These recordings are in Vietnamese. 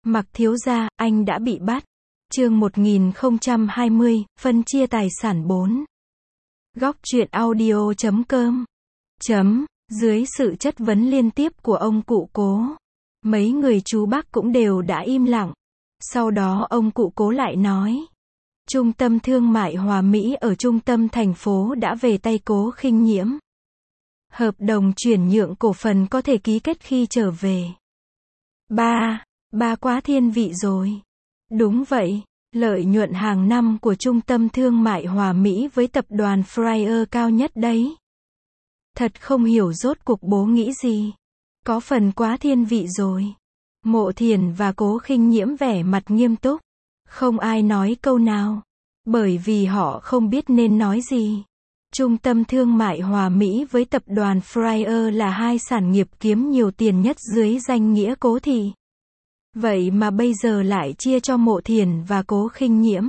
Mặc thiếu gia, anh đã bị bắt. Chương 1020, phân chia tài sản 4. Góc truyện audio.com. Dưới sự chất vấn liên tiếp của ông cụ Cố, mấy người chú bác cũng đều đã im lặng. Sau đó ông cụ Cố lại nói, trung tâm thương mại Hòa Mỹ ở trung tâm thành phố đã về tay Cố Khinh Nhiễm. Hợp đồng chuyển nhượng cổ phần có thể ký kết khi trở về. Ba quá thiên vị rồi. Đúng vậy, lợi nhuận hàng năm của trung tâm thương mại Hòa Mỹ với tập đoàn Fryer cao nhất đấy. Thật không hiểu rốt cuộc bố nghĩ gì. Có phần quá thiên vị rồi. Mộ Thiền và Cố Khinh Nhiễm vẻ mặt nghiêm túc. Không ai nói câu nào. Bởi vì họ không biết nên nói gì. Trung tâm thương mại Hòa Mỹ với tập đoàn Fryer là hai sản nghiệp kiếm nhiều tiền nhất dưới danh nghĩa Cố thị. Vậy mà bây giờ lại chia cho Mộ Thiền và Cố Khinh Nhiễm.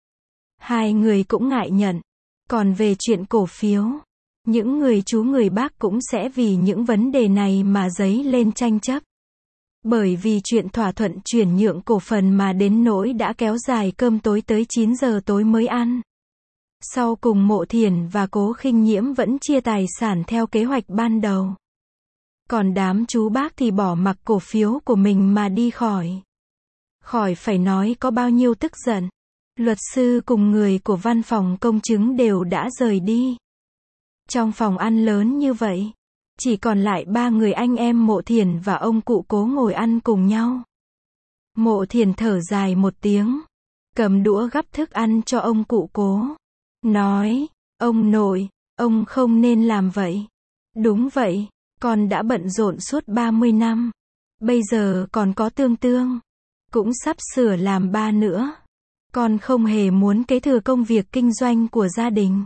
Hai người cũng ngại nhận. Còn về chuyện cổ phiếu, những người chú người bác cũng sẽ vì những vấn đề này mà dấy lên tranh chấp. Bởi vì chuyện thỏa thuận chuyển nhượng cổ phần mà đến nỗi đã kéo dài cơm tối tới 9 giờ tối mới ăn. Sau cùng Mộ Thiền và Cố Khinh Nhiễm vẫn chia tài sản theo kế hoạch ban đầu. Còn đám chú bác thì bỏ mặc cổ phiếu của mình mà đi khỏi. Khỏi phải nói có bao nhiêu tức giận. Luật sư cùng người của văn phòng công chứng đều đã rời đi. Trong phòng ăn lớn như vậy, chỉ còn lại ba người anh em Mộ Thiền và ông cụ Cố ngồi ăn cùng nhau. Mộ Thiền thở dài một tiếng, cầm đũa gắp thức ăn cho ông cụ Cố. Nói, ông nội, ông không nên làm vậy. Đúng vậy, con đã bận rộn suốt 30 năm. Bây giờ còn có Tương, cũng sắp sửa làm ba nữa. Con không hề muốn kế thừa công việc kinh doanh của gia đình.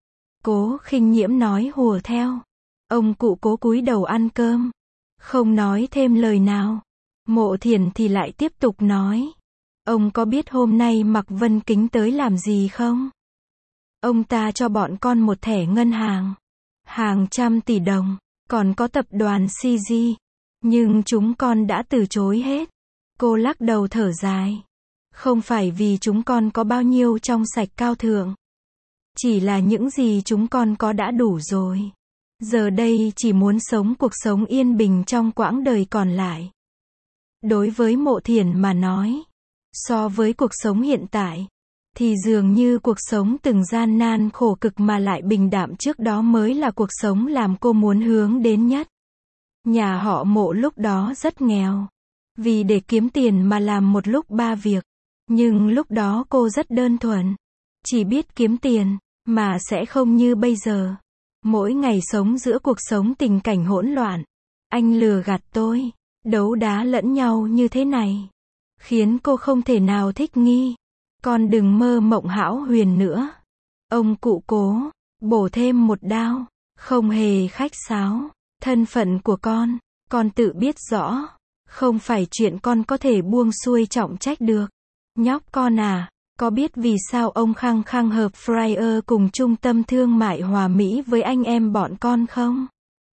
Cố Khinh Nhiễm nói hùa theo. Ông cụ Cố cúi đầu ăn cơm, không nói thêm lời nào. Mộ Thiền thì lại tiếp tục nói. Ông có biết hôm nay Mạc Vân Kính tới làm gì không? Ông ta cho bọn con một thẻ ngân hàng. Hàng trăm tỷ đồng. Còn có tập đoàn CG. Nhưng chúng con đã từ chối hết. Cô lắc đầu thở dài. Không phải vì chúng con có bao nhiêu trong sạch cao thượng. Chỉ là những gì chúng con có đã đủ rồi. Giờ đây chỉ muốn sống cuộc sống yên bình trong quãng đời còn lại. Đối với Mộ Thiền mà nói, so với cuộc sống hiện tại, thì dường như cuộc sống từng gian nan khổ cực mà lại bình đạm trước đó mới là cuộc sống làm cô muốn hướng đến nhất. Nhà họ Mộ lúc đó rất nghèo. Vì để kiếm tiền mà làm một lúc ba việc. Nhưng lúc đó cô rất đơn thuần. Chỉ biết kiếm tiền, mà sẽ không như bây giờ. Mỗi ngày sống giữa cuộc sống tình cảnh hỗn loạn. Anh lừa gạt tôi, đấu đá lẫn nhau như thế này. Khiến cô không thể nào thích nghi. Con đừng mơ mộng hão huyền nữa. Ông cụ Cố bổ thêm một đao, không hề khách sáo. Thân phận của con tự biết rõ. Không phải chuyện con có thể buông xuôi trọng trách được. Nhóc con à, có biết vì sao ông khăng khăng hợp Fryer cùng trung tâm thương mại Hòa Mỹ với anh em bọn con không?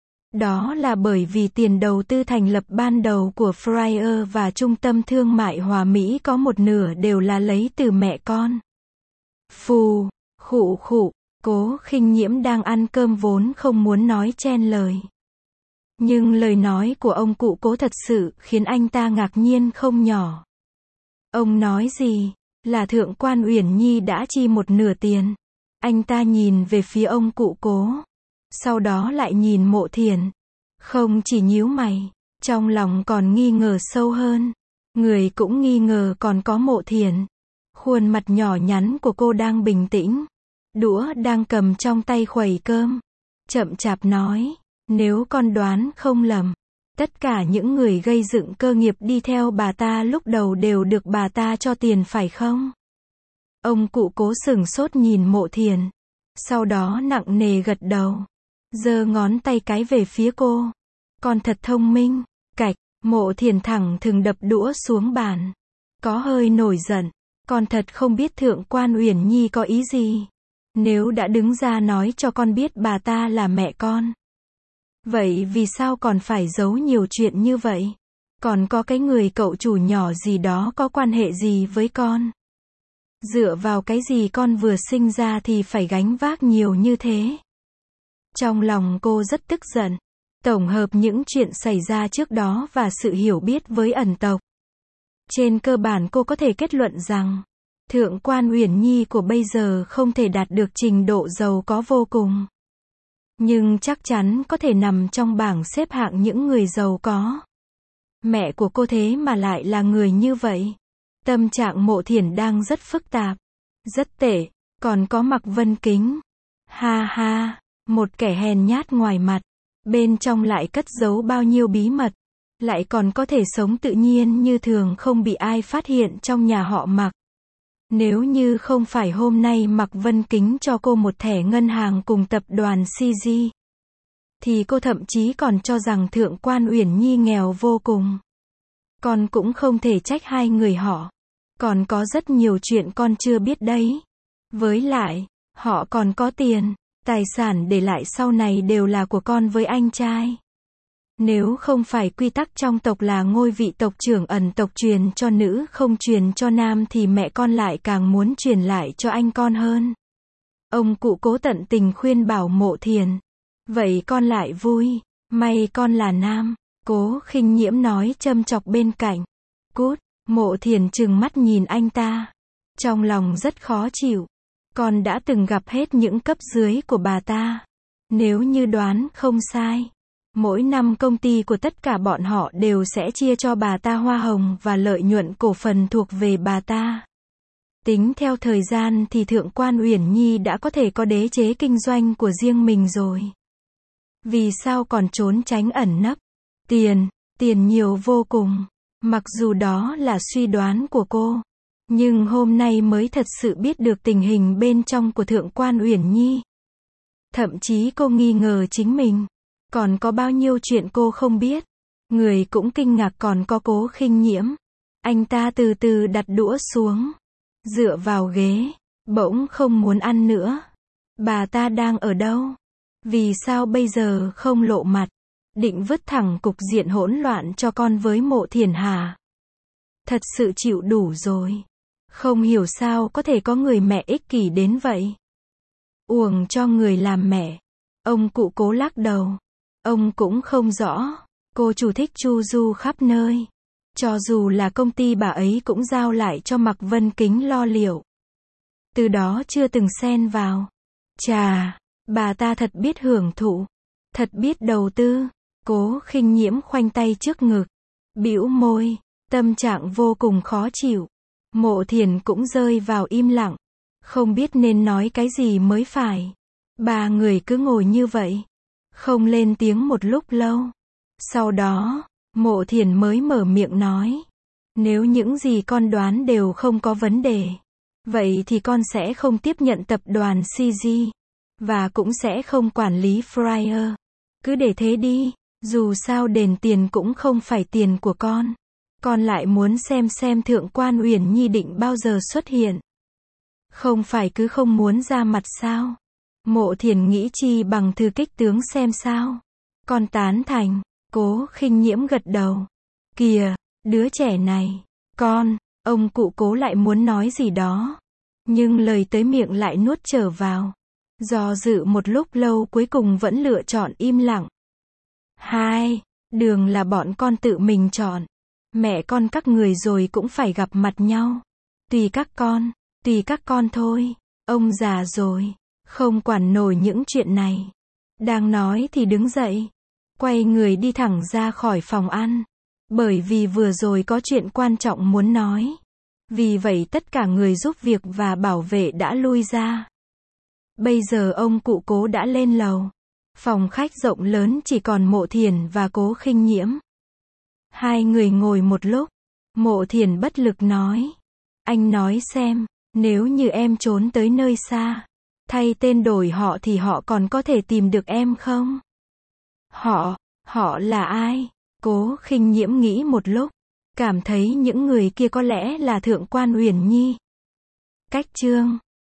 Đó là bởi vì tiền đầu tư thành lập ban đầu của Fryer và trung tâm thương mại Hòa Mỹ có một nửa đều là lấy từ mẹ con. Phù, khụ, Cố Khinh Nhiễm đang ăn cơm vốn không muốn nói chen lời. Nhưng lời nói của ông cụ Cố thật sự khiến anh ta ngạc nhiên không nhỏ. Ông nói gì? Là Thượng quan Uyển Nhi đã chi một nửa tiền. Anh ta nhìn về phía ông cụ Cố. Sau đó lại nhìn Mộ Thiền. Không chỉ nhíu mày, trong lòng còn nghi ngờ sâu hơn. Người cũng nghi ngờ còn có Mộ Thiền. Khuôn mặt nhỏ nhắn của cô đang bình tĩnh. Đũa đang cầm trong tay khuẩy cơm. Chậm chạp nói. Nếu con đoán không lầm, tất cả những người gây dựng cơ nghiệp đi theo bà ta lúc đầu đều được bà ta cho tiền phải không? Ông cụ Cố sửng sốt nhìn Mộ Thiền. Sau đó nặng nề gật đầu. Giơ ngón tay cái về phía cô. Con thật thông minh. Cạch, Mộ Thiền thẳng thừng đập đũa xuống bàn. Có hơi nổi giận. Con thật không biết Thượng quan Uyển Nhi có ý gì. Nếu đã đứng ra nói cho con biết bà ta là mẹ con. Vậy vì sao còn phải giấu nhiều chuyện như vậy? Còn có cái người cậu chủ nhỏ gì đó có quan hệ gì với con? Dựa vào cái gì con vừa sinh ra thì phải gánh vác nhiều như thế? Trong lòng cô rất tức giận. Tổng hợp những chuyện xảy ra trước đó và sự hiểu biết với ẩn tộc. Trên cơ bản cô có thể kết luận rằng, Thượng quan Uyển Nhi của bây giờ không thể đạt được trình độ giàu có vô cùng. Nhưng chắc chắn có thể nằm trong bảng xếp hạng những người giàu có. Mẹ của cô thế mà lại là người như vậy. Tâm trạng Mộ Thiển đang rất phức tạp. Rất tệ. Còn có Mạc Vân Kính. Ha ha. Một kẻ hèn nhát ngoài mặt. Bên trong lại cất giấu bao nhiêu bí mật. Lại còn có thể sống tự nhiên như thường không bị ai phát hiện trong nhà họ Mạc. Nếu như không phải hôm nay Mạc Vân Kính cho cô một thẻ ngân hàng cùng tập đoàn CG, thì cô thậm chí còn cho rằng Thượng quan Uyển Nhi nghèo vô cùng. Con cũng không thể trách hai người họ. Còn có rất nhiều chuyện con chưa biết đấy. Với lại, họ còn có tiền, tài sản để lại sau này đều là của con với anh trai. Nếu không phải quy tắc trong tộc là ngôi vị tộc trưởng ẩn tộc truyền cho nữ không truyền cho nam thì mẹ con lại càng muốn truyền lại cho anh con hơn. Ông cụ Cố tận tình khuyên bảo Mộ Thiển. Vậy con lại vui, may con là nam. Cố Khinh Nhiễm nói châm chọc bên cạnh. Cút, Mộ Thiển trừng mắt nhìn anh ta. Trong lòng rất khó chịu. Con đã từng gặp hết những cấp dưới của bà ta. Nếu như đoán không sai, mỗi năm công ty của tất cả bọn họ đều sẽ chia cho bà ta hoa hồng và lợi nhuận cổ phần thuộc về bà ta. Tính theo thời gian thì Thượng quan Uyển Nhi đã có thể có đế chế kinh doanh của riêng mình rồi. Vì sao còn trốn tránh ẩn nấp? Tiền nhiều vô cùng. Mặc dù đó là suy đoán của cô, nhưng hôm nay mới thật sự biết được tình hình bên trong của Thượng quan Uyển Nhi. Thậm chí cô nghi ngờ chính mình. Còn có bao nhiêu chuyện cô không biết. Người cũng kinh ngạc còn có Cố Khinh Nhiễm. Anh ta từ từ đặt đũa xuống. Dựa vào ghế. Bỗng không muốn ăn nữa. Bà ta đang ở đâu? Vì sao bây giờ không lộ mặt? Định vứt thẳng cục diện hỗn loạn cho con với Mộ Thiển hả? Thật sự chịu đủ rồi. Không hiểu sao có thể có người mẹ ích kỷ đến vậy. Uổng cho người làm mẹ. Ông cụ Cố lắc đầu. Ông cũng không rõ. Cô chủ thích chu du khắp nơi. Cho dù là công ty bà ấy cũng giao lại cho Mạc Vân Kính lo liệu. Từ đó chưa từng xen vào. Chà, bà ta thật biết hưởng thụ. Thật biết đầu tư. Cố Khinh Nhiễm khoanh tay trước ngực. Bĩu môi. Tâm trạng vô cùng khó chịu. Mộ Thiển cũng rơi vào im lặng. Không biết nên nói cái gì mới phải. Ba người cứ ngồi như vậy. Không lên tiếng một lúc lâu. Sau đó, Mộ Thiển mới mở miệng nói. Nếu những gì con đoán đều không có vấn đề, vậy thì con sẽ không tiếp nhận tập đoàn CG. Và cũng sẽ không quản lý Fryer. Cứ để thế đi. Dù sao đền tiền cũng không phải tiền của con. Con lại muốn xem Thượng quan Uyển Nhi định bao giờ xuất hiện. Không phải cứ không muốn ra mặt sao? Mộ Thiển nghĩ chi bằng thư kích tướng xem sao. Con tán thành. Cố Khinh Nhiễm gật đầu. Kìa, đứa trẻ này. Ông cụ Cố lại muốn nói gì đó. Nhưng lời tới miệng lại nuốt trở vào. Do dự một lúc lâu cuối cùng vẫn lựa chọn im lặng. Đường là bọn con tự mình chọn. Mẹ con các người rồi cũng phải gặp mặt nhau. Tùy các con thôi. Ông già rồi. Không quản nổi những chuyện này. Đang nói thì đứng dậy. Quay người đi thẳng ra khỏi phòng ăn. Bởi vì vừa rồi có chuyện quan trọng muốn nói. Vì vậy tất cả người giúp việc và bảo vệ đã lui ra. Bây giờ ông cụ Cố đã lên lầu. Phòng khách rộng lớn chỉ còn Mộ Thiển và Cố Khinh Nhiễm. Hai người ngồi một lúc. Mộ Thiển bất lực nói. Anh nói xem, nếu như em trốn tới nơi xa, thay tên đổi họ thì họ còn có thể tìm được em không? Họ là ai? Cố Khinh Nhiễm nghĩ một lúc. Cảm thấy những người kia có lẽ là Thượng quan Uyển Nhi. Cách chương